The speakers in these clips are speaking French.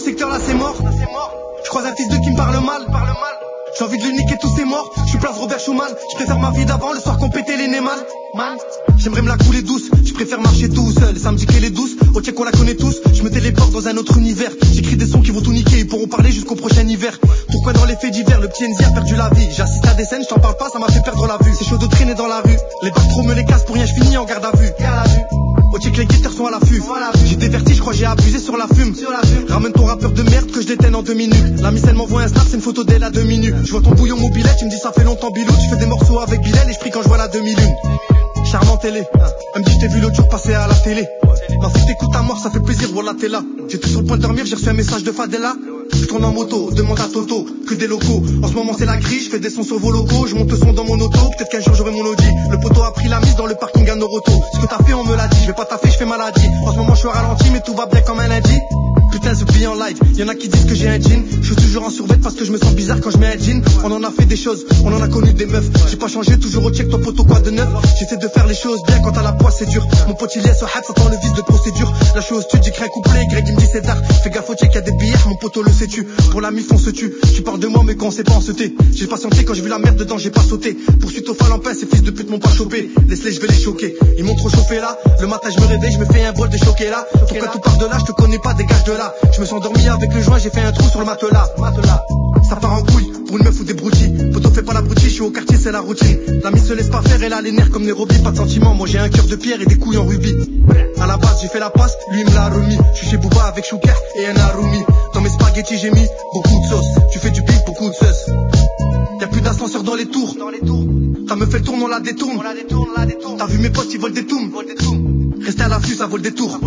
secteur là c'est mort. Je croise un fils de qui me parle mal. J'ai envie de le niquer tous ces morts. Je suis place Robert Schumann. Je préfère ma vie d'avant, le soir qu'on pétait les nez mal. J'aimerais me la couler douce. Je préfère marcher tout seul. Les samedis qu'elle est douce. Au check on la connaît tous. Je me téléporte dans un autre univers. J'écris des sons qui vont tout niquer. Ils pourront parler jusqu'au prochain hiver. Pourquoi dans les faits divers le petit Enzi a perdu la vie? J'assiste à des scènes, je t'en parle pas, ça m'a fait perdre la vue. C'est chaud de traîner dans la rue. Les barres trop me les cassent pour rien, je finis en garde à vue. Au check les guetteurs sont à l'affût. J'ai des vertiges, je crois j'ai abusé sur la fume. Ramène ton rappeur de merde que je déteine en 2 minutes. La micelle m'envoie un snap, c'est une photo d'elle à 2 minutes. Je vois ton bouillon mobilet, tu me dis ça fait longtemps Bilou. Tu fais des morceaux avec Bilal et je prie quand je vois la demi-lune. Charmant télé, elle me dit je t'ai vu l'autre jour passer à la télé. Ma fille t'écoute à mort, ça fait plaisir, voilà t'es là. J'étais sur le point de dormir, j'ai reçu un message de Fadela. Je tourne en moto, demande à Toto, que des locaux. En ce moment c'est la crise, je fais des sons sur vos logos. Je monte le son dans mon auto, peut-être qu'un jour j'aurai mon Audi. Le poteau a pris la mise dans le parking à Noroto. Ce que t'as fait on me l'a dit, je vais pas taffer, je fais maladie. En ce moment je suis ralenti mais tout va bien comme un lundi. Putain ce billet en live, y'en a qui disent que j'ai un jean. Je suis toujours en survêt parce que je me sens bizarre quand je mets un jean. On en a fait des choses, on en a connu des meufs. J'ai pas changé, toujours au check, ton poteau quoi de neuf. J'essaie de faire les choses bien quand à la poisse c'est dur. Mon pote il est sur hype, ça tend le vice de procédure. Là je suis au studio, j'écris un couplet, Greg il me dit c'est tard. Fais gaffe au check, y'a des billets, mon poteau le sais-tu. Pour la mif on se tue, tu parles de moi mais quand on sait pas en se tait. J'ai patienté quand j'ai vu la merde dedans, j'ai pas sauté. Poursuite au phalampin, ces fils de pute m'ont pas chopé. Laisse-les, je vais les choquer. Ils m'ont trop chauffé là. Le matin je me réveille, je me fais un bol de choqué là. Pourquoi tout part de là, je te connais pas, dégage de là. Je me suis endormi avec le joint, j'ai fait un trou sur le matelas. Ça part en couille, pour une meuf ou des broutilles. Poteau fais pas la broutille, je suis au quartier, c'est la routine. La mise se laisse pas faire, elle a les nerfs comme Nairobi. Pas de sentiments, moi j'ai un cœur de pierre et des couilles en rubis. À la base j'ai fait la passe, lui il me l'a remis. Je suis chez Booba avec Chouker et un Harumi. Dans mes spaghettis j'ai mis beaucoup de sauce. Tu fais du bif, beaucoup de sauce. Y'a plus d'ascenseur dans les tours. Ça me fait le tourne, on la détourne. T'as vu mes potes, ils volent des toums. Restez à l'affût, ça vole des tours.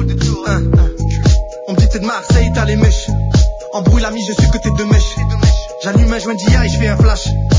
On me dit t'es de Marseille, t'as les mèches. Embrouille l'ami, je suis que t'es de mèches. J'allume un joint d'IA et je fais un flash.